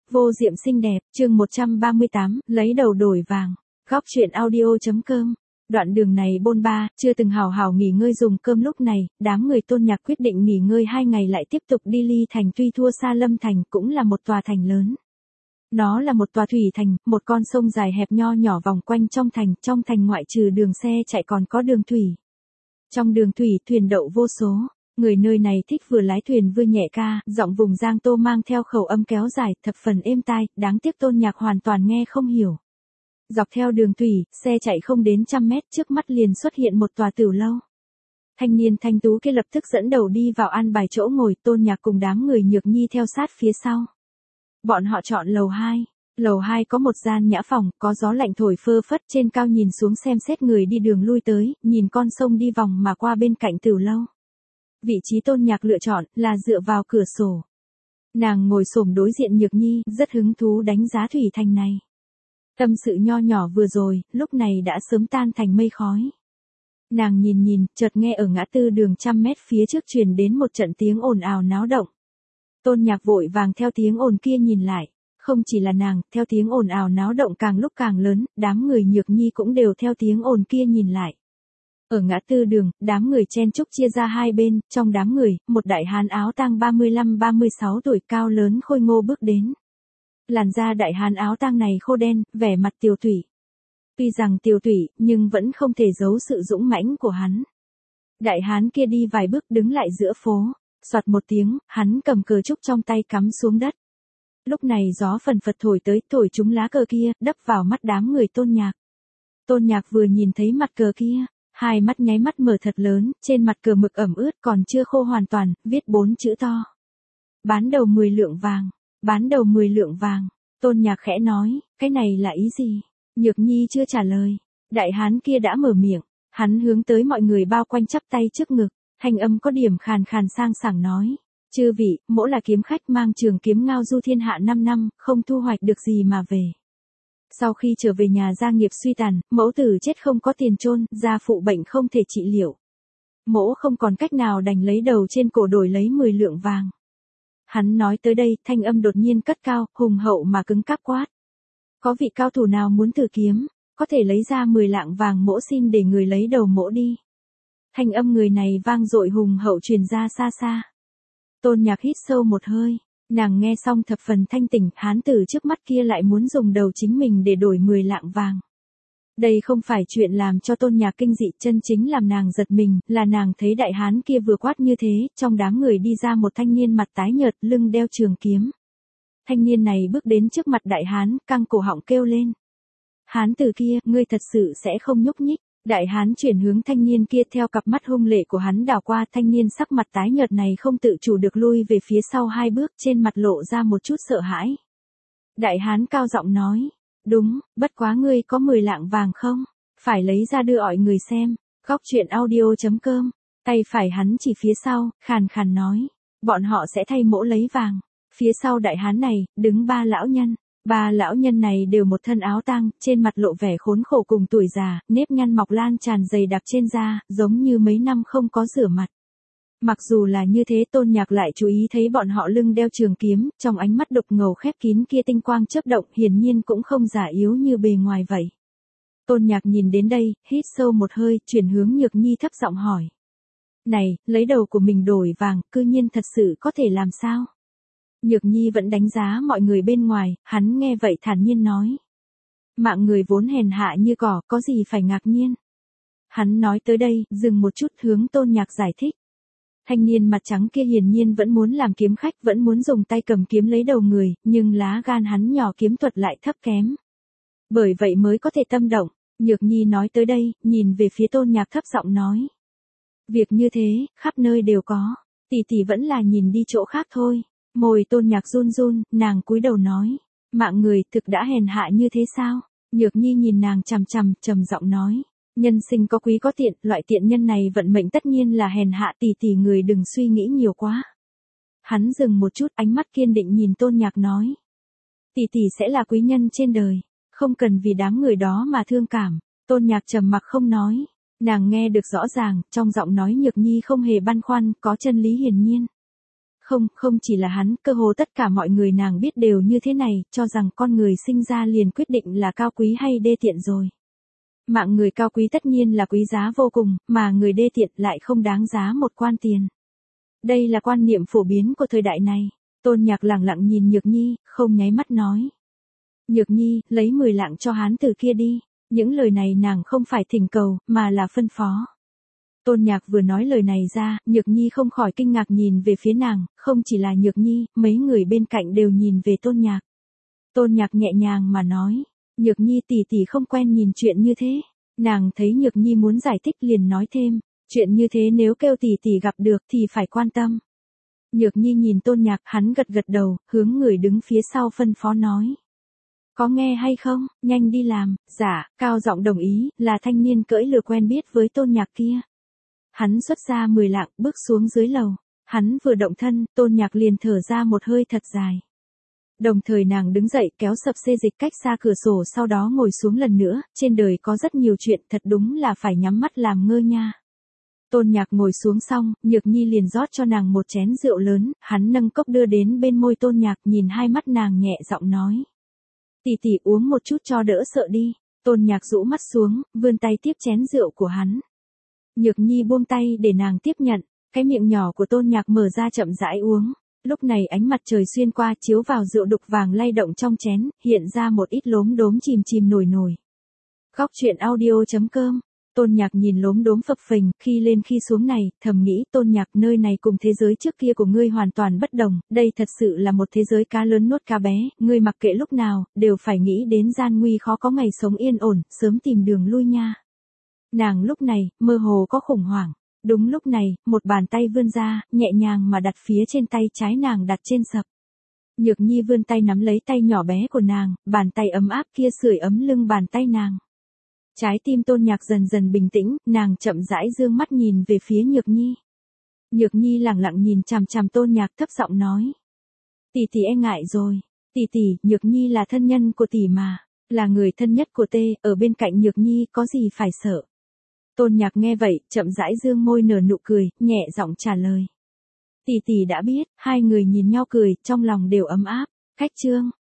Vô diệm xinh đẹp, chương 138, lấy đầu đổi vàng. Góc chuyện audio.com. Đoạn đường này bôn ba, chưa từng hào hào nghỉ ngơi dùng cơm lúc này, đám người Tôn Nhạc quyết định nghỉ ngơi 2 ngày lại tiếp tục đi Ly Thành, tuy thua xa Lâm Thành cũng là một tòa thành lớn. Nó là một tòa thủy thành, một con sông dài hẹp nho nhỏ vòng quanh trong thành ngoại trừ đường xe chạy còn có đường thủy. Trong đường thủy thuyền đậu vô số. Người nơi này thích vừa lái thuyền vừa nhẹ ca, giọng vùng Giang Tô mang theo khẩu âm kéo dài, thập phần êm tai, đáng tiếc Tôn Nhạc hoàn toàn nghe không hiểu. Dọc theo đường thủy, xe chạy không đến 100 mét, trước mắt liền xuất hiện một tòa tiểu lâu. Thanh niên thanh tú kia lập tức dẫn đầu đi vào an bài chỗ ngồi, Tôn Nhạc cùng đám người Nhược Nhi theo sát phía sau. Bọn họ chọn lầu 2. Lầu 2 có một gian nhã phòng, có gió lạnh thổi phơ phất, trên cao nhìn xuống xem xét người đi đường lui tới, nhìn con sông đi vòng mà qua bên cạnh tiểu lâu. Vị trí Tôn Nhạc lựa chọn là dựa vào cửa sổ. Nàng ngồi xổm đối diện Nhược Nhi, rất hứng thú đánh giá thủy thành này. Tâm sự nho nhỏ vừa rồi, lúc này đã sớm tan thành mây khói. Nàng nhìn, chợt nghe ở ngã tư đường 100 mét phía trước truyền đến một trận tiếng ồn ào náo động. Tôn Nhạc vội vàng theo tiếng ồn kia nhìn lại. Không chỉ là nàng, theo tiếng ồn ào náo động càng lúc càng lớn, đám người Nhược Nhi cũng đều theo tiếng ồn kia nhìn lại. Ở ngã tư đường, đám người chen chúc chia ra hai bên, trong đám người, một đại hán áo tang 35-36 tuổi cao lớn khôi ngô bước đến. Làn da đại hán áo tang này khô đen, vẻ mặt tiều tụy. Tuy rằng tiều tụy, nhưng vẫn không thể giấu sự dũng mãnh của hắn. Đại hán kia đi vài bước đứng lại giữa phố, soạt một tiếng, hắn cầm cờ trúc trong tay cắm xuống đất. Lúc này gió phần phật thổi tới, thổi trúng lá cờ kia, đập vào mắt đám người Tôn Nhạc. Tôn Nhạc vừa nhìn thấy mặt cờ kia, hai mắt nháy mắt mở thật lớn, trên mặt cờ mực ẩm ướt còn chưa khô hoàn toàn, viết 4 chữ to. Bán đầu 10 lượng vàng, bán đầu 10 lượng vàng. Tôn Nhạc khẽ nói, cái này là ý gì? Nhược Nhi chưa trả lời. Đại hán kia đã mở miệng, hắn hướng tới mọi người bao quanh chắp tay trước ngực, thanh âm có điểm khàn khàn sang sảng nói. Chư vị, mỗ là kiếm khách mang trường kiếm ngao du thiên hạ 5 năm, không thu hoạch được gì mà về. Sau khi trở về nhà gia nghiệp suy tàn, mẫu tử chết không có tiền chôn, gia phụ bệnh không thể trị liệu. Mỗ không còn cách nào đành lấy đầu trên cổ đổi lấy 10 lượng vàng. Hắn nói tới đây, thanh âm đột nhiên cất cao, hùng hậu mà cứng cáp quát. Có vị cao thủ nào muốn thử kiếm, có thể lấy ra 10 lạng vàng mỗ xin để người lấy đầu mỗ đi. Thanh âm người này vang dội hùng hậu truyền ra xa xa. Tôn Nhạc hít sâu một hơi. Nàng nghe xong thập phần thanh tỉnh, hán tử trước mắt kia lại muốn dùng đầu chính mình để đổi 10 lạng vàng. Đây không phải chuyện làm cho Tôn Nhạc kinh dị, chân chính làm nàng giật mình, là nàng thấy đại hán kia vừa quát như thế, trong đám người đi ra một thanh niên mặt tái nhợt, lưng đeo trường kiếm. Thanh niên này bước đến trước mặt đại hán, căng cổ họng kêu lên. Hán tử kia, ngươi thật sự sẽ không nhúc nhích. Đại hán chuyển hướng thanh niên kia, theo cặp mắt hung lệ của hắn đảo qua, thanh niên sắc mặt tái nhợt này không tự chủ được lui về phía sau 2 bước, trên mặt lộ ra một chút sợ hãi. Đại hán cao giọng nói, đúng, bất quá ngươi có 10 lạng vàng không? Phải lấy ra đưa ỏi người xem. Góc chuyện audio.com. Tay phải hắn chỉ phía sau, khàn khàn nói, bọn họ sẽ thay mỗ lấy vàng. Phía sau đại hán này, đứng 3 lão nhân. 3 lão nhân này đều một thân áo tang, trên mặt lộ vẻ khốn khổ cùng tuổi già, nếp nhăn mọc lan tràn dày đặc trên da, giống như mấy năm không có rửa mặt. Mặc dù là như thế, Tôn Nhạc lại chú ý thấy bọn họ lưng đeo trường kiếm, trong ánh mắt đục ngầu khép kín kia tinh quang chớp động, hiển nhiên cũng không giả yếu như bề ngoài vậy. Tôn Nhạc nhìn đến đây, hít sâu một hơi, chuyển hướng Nhược Nhi thấp giọng hỏi. Này, lấy đầu của mình đổi vàng, cư nhiên thật sự có thể làm sao? Nhược Nhi vẫn đánh giá mọi người bên ngoài, hắn nghe vậy thản nhiên nói. Mạng người vốn hèn hạ như cỏ, có gì phải ngạc nhiên. Hắn nói tới đây, dừng một chút hướng Tôn Nhạc giải thích. Thanh niên mặt trắng kia hiển nhiên vẫn muốn làm kiếm khách, vẫn muốn dùng tay cầm kiếm lấy đầu người, nhưng lá gan hắn nhỏ, kiếm thuật lại thấp kém. Bởi vậy mới có thể tâm động. Nhược Nhi nói tới đây, nhìn về phía Tôn Nhạc thấp giọng nói. Việc như thế, khắp nơi đều có, tỷ tỷ vẫn là nhìn đi chỗ khác thôi. Môi Tôn Nhạc run run, nàng cúi đầu nói, mạng người thực đã hèn hạ như thế sao? Nhược Nhi nhìn nàng chằm chằm, trầm giọng nói, nhân sinh có quý có tiện, loại tiện nhân này vận mệnh tất nhiên là hèn hạ, tỷ tỷ người đừng suy nghĩ nhiều quá. Hắn dừng một chút, ánh mắt kiên định nhìn Tôn Nhạc nói, tỷ tỷ sẽ là quý nhân trên đời, không cần vì đám người đó mà thương cảm. Tôn Nhạc trầm mặc không nói, nàng nghe được rõ ràng, trong giọng nói Nhược Nhi không hề băn khoăn, có chân lý hiển nhiên. không chỉ là hắn, cơ hồ tất cả mọi người nàng biết đều như thế này, cho rằng con người sinh ra liền quyết định là cao quý hay đê tiện rồi. Mạng người cao quý tất nhiên là quý giá vô cùng, mà người đê tiện lại không đáng giá một quan tiền. Đây là quan niệm phổ biến của thời đại này. Tôn Nhạc lẳng lặng nhìn Nhược Nhi, không nháy mắt nói. Nhược Nhi, lấy 10 lạng cho hán tử kia đi. Những lời này nàng không phải thỉnh cầu, mà là phân phó. Tôn Nhạc vừa nói lời này ra, Nhược Nhi không khỏi kinh ngạc nhìn về phía nàng, không chỉ là Nhược Nhi, mấy người bên cạnh đều nhìn về Tôn Nhạc. Tôn Nhạc nhẹ nhàng mà nói, Nhược Nhi tỷ tỷ không quen nhìn chuyện như thế. Nàng thấy Nhược Nhi muốn giải thích liền nói thêm, chuyện như thế nếu kêu tỷ tỷ gặp được thì phải quan tâm. Nhược Nhi nhìn Tôn Nhạc, hắn gật gật đầu, hướng người đứng phía sau phân phó nói. Có nghe hay không, nhanh đi làm, dạ, cao giọng đồng ý, là thanh niên cưỡi lừa quen biết với Tôn Nhạc kia. Hắn xuất ra 10 lạng, bước xuống dưới lầu. Hắn vừa động thân, Tôn Nhạc liền thở ra một hơi thật dài. Đồng thời nàng đứng dậy kéo sập xê dịch cách xa cửa sổ, sau đó ngồi xuống lần nữa, trên đời có rất nhiều chuyện thật đúng là phải nhắm mắt làm ngơ nha. Tôn Nhạc ngồi xuống xong, Nhược Nhi liền rót cho nàng một chén rượu lớn, hắn nâng cốc đưa đến bên môi Tôn Nhạc, nhìn hai mắt nàng nhẹ giọng nói. Tỷ tỷ uống một chút cho đỡ sợ đi. Tôn Nhạc rũ mắt xuống, vươn tay tiếp chén rượu của hắn. Nhược Nhi buông tay để nàng tiếp nhận, cái miệng nhỏ của Tôn Nhạc mở ra chậm rãi uống. Lúc này ánh mặt trời xuyên qua chiếu vào rượu đục vàng lay động trong chén, hiện ra một ít lốm đốm chìm chìm nổi nổi. Góc truyện audio.com. Tôn Nhạc nhìn lốm đốm phập phình, khi lên khi xuống này, thầm nghĩ Tôn Nhạc, nơi này cùng thế giới trước kia của ngươi hoàn toàn bất đồng, đây thật sự là một thế giới cá lớn nuốt cá bé, ngươi mặc kệ lúc nào, đều phải nghĩ đến gian nguy khó có ngày sống yên ổn, sớm tìm đường lui nha. Nàng lúc này, mơ hồ có khủng hoảng. Đúng lúc này, một bàn tay vươn ra, nhẹ nhàng mà đặt phía trên tay trái nàng đặt trên sập. Nhược Nhi vươn tay nắm lấy tay nhỏ bé của nàng, bàn tay ấm áp kia sưởi ấm lưng bàn tay nàng. Trái tim Tôn Nhạc dần dần bình tĩnh, nàng chậm rãi dương mắt nhìn về phía Nhược Nhi. Nhược Nhi lẳng lặng nhìn chằm chằm Tôn Nhạc thấp giọng nói. Tỷ tỷ e ngại rồi. Tỷ tỷ, Nhược Nhi là thân nhân của tỷ mà. Là người thân nhất của tê, ở bên cạnh Nhược Nhi có gì phải sợ. Tôn Nhạc nghe vậy, chậm rãi dương môi nở nụ cười, nhẹ giọng trả lời. Tỷ tỷ đã biết, hai người nhìn nhau cười, trong lòng đều ấm áp. Cách chương.